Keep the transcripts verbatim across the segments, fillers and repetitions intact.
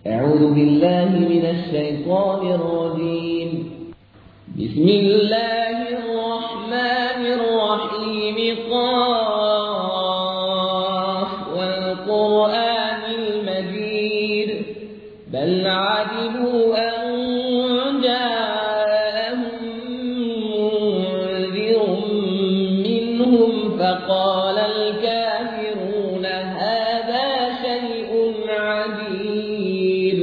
أعوذ بالله من الشيطان الرجيم. بسم الله الرحمن الرحيم. قاف والقرآن المجيد. بل عجبوا أن جاءهم منذر منهم فقال الكافرون هذا شيء عجيب.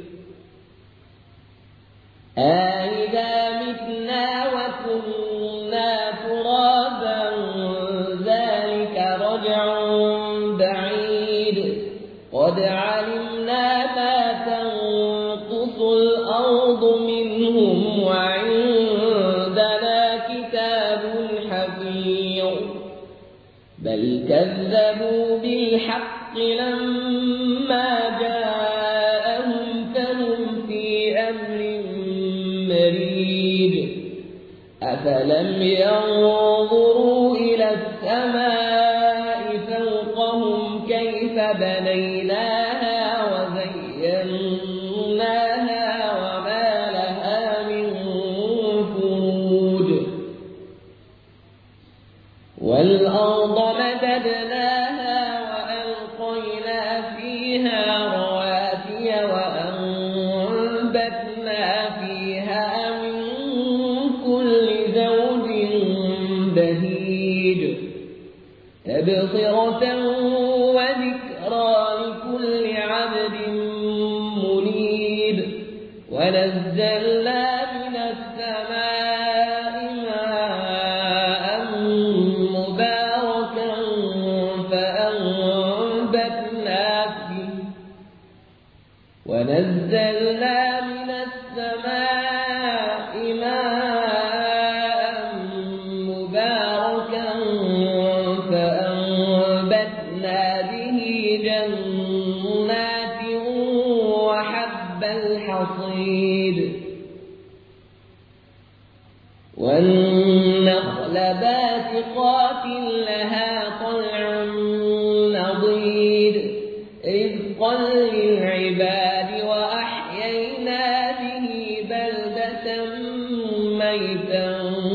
أإذا متنا وكنا ترابا ذلك رجع بعيد. قد علمنا ما تنقص الأرض منهم وعندنا كتاب حفيظ. بل كذبوا بالحق لما جاءهم فهم في أمر مريد. أفلم ينظروا إلى السماء فوقهم كيف بنيناها وزيناها وما لها من فروج. والأرض مددناها وألقينا فيها رواسي وأنبتنا فيها من كل زوج بهيج. تبصرة وذكرى لكل عبد منيب. ونزلنا من السماء ماء مباركا فأنبتنا فيه ونزلنا من السماء ماء مباركا فأنبتنا به جنات وحب الحصيد. والنخل باسقات لها طلع نضيد. رزقا للعباد وأحيينا به بلدة ميتا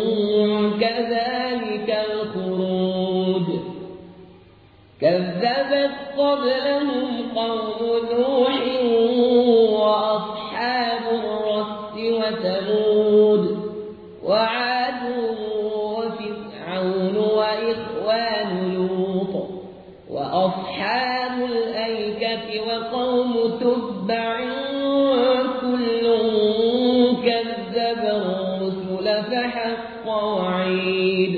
كذلك الخروج. كذبت قبلهم قوم نوح وأصحاب الرس وثمود وعاد وفرعون وإخوان لوط وأصحاب الأيكة وقوم تبع كل كذب الرسل فحق وعيد.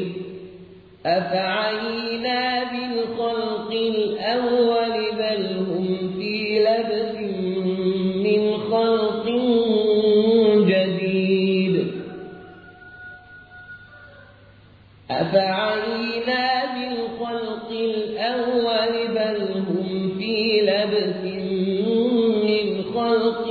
أفعينا بالخلق الأول بل هم في لبس من خلق جديد. أفعينا بالخلق الأول بل هم في لبس من خلق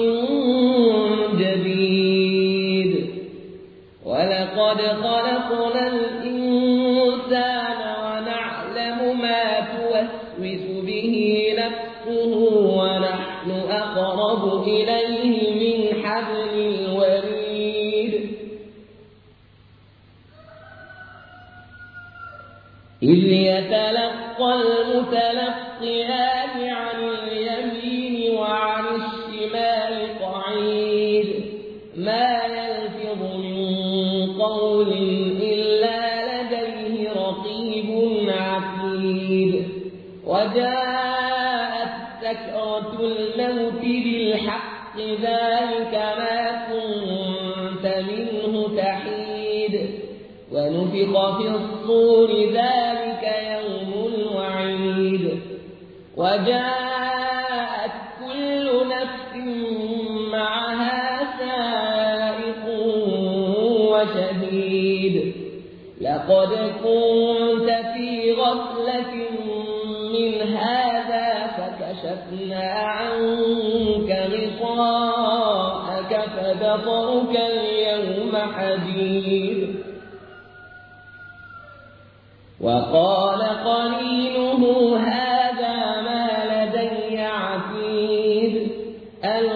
جديد. ولقد خلقنا الإنسان ونعلم ما توسوس به نفسه ونحن أقرب إليه من حبل الوريد. إذ يتلقى المتلقيان عن اليمين وعن الشمال قعيد. ما يلفظ من قول إلا لديه رقيب عتيد. وجاءت سكرة الموت بالحق ذلك ما كنت منه تحيد. ونفخ في الصور ذلك يوم الوعيد. وجاءت كل نفس معها سائق وشهيد. لقد كنت في غفلة من هذا فكشفنا عنك غطاءك فبصرك اليوم حديد. وقال قرينه هذا ما لدي عتيد.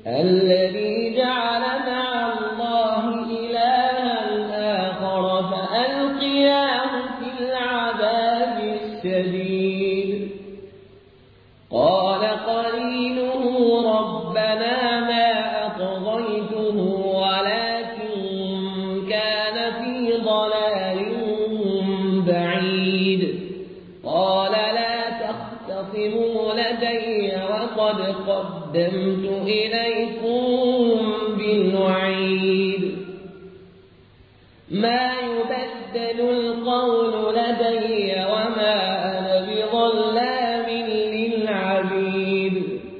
الذي جعل مع الله إلها آخر فألقياه في العذاب الشديد قال قرينه ربنا ما أطغيته ولكن كان في ضلال بعيد قال لا تختصموا لدي وقد قدمت إليكم بالوعيد ما يبدل القول لدي وما أنا بظلام للعبيد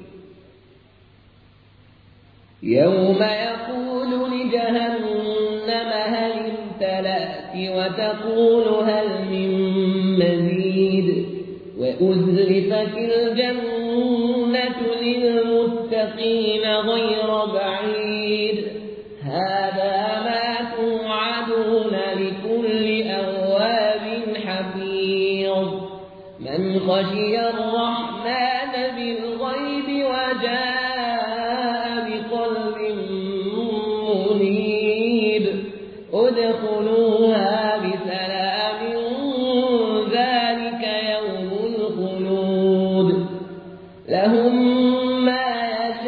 يوم يقول لجهنم هل امتلأت وتقول هل من مزيد وأزلفت الجنة للمتقين غير بعيد هذا ما توعدون لكل أواب حفيظ من خشي الرحمن بالغيب وجاء بقلب منيب ادخلوها بسلام ذلك يوم الخلود لهم ما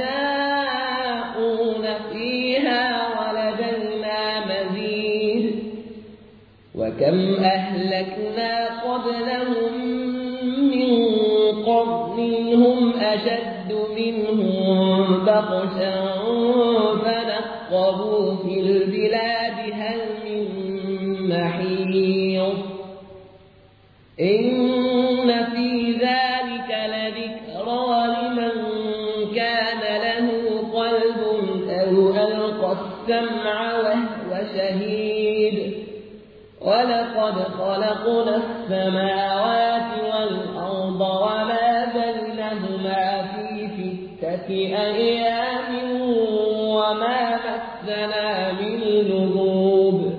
يشاءون فيها ولدينا مزيد وكم أهلكنا قبلهم من قرن هم أشد منهم بطشا فنقبوا في البلاد هل من محيص إن في ذلك لذكرى لمن كان له قلب أو ألقى السمع وهو شهيد ولقد خلقنا السماوات والأرض وما بينهما في ستة أيام وما مسنا من لغوب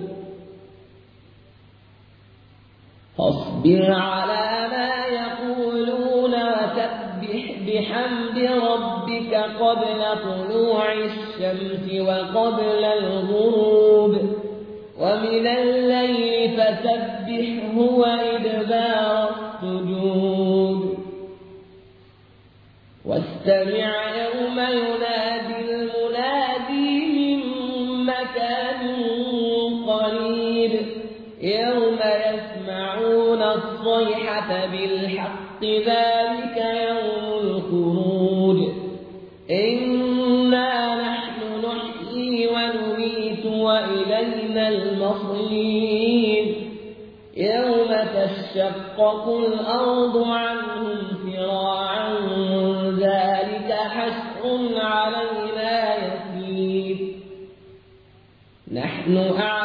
فاصبر على ما يقولون وسبح بحمد ربك قبل طلوع الشمس وقبل الغروب ومن الليل فسبحه وإدبار السجود واستمع يوم ينادي المنادي من مكان قريب يوم يسمعون الصيحة بالحق ذلك يوم الخروج إنا نحن نحيي ونميت وإلينا المصير يوم تشقق الأرض عنهم سراعا ذلك حشر علينا يسير نحن أعلم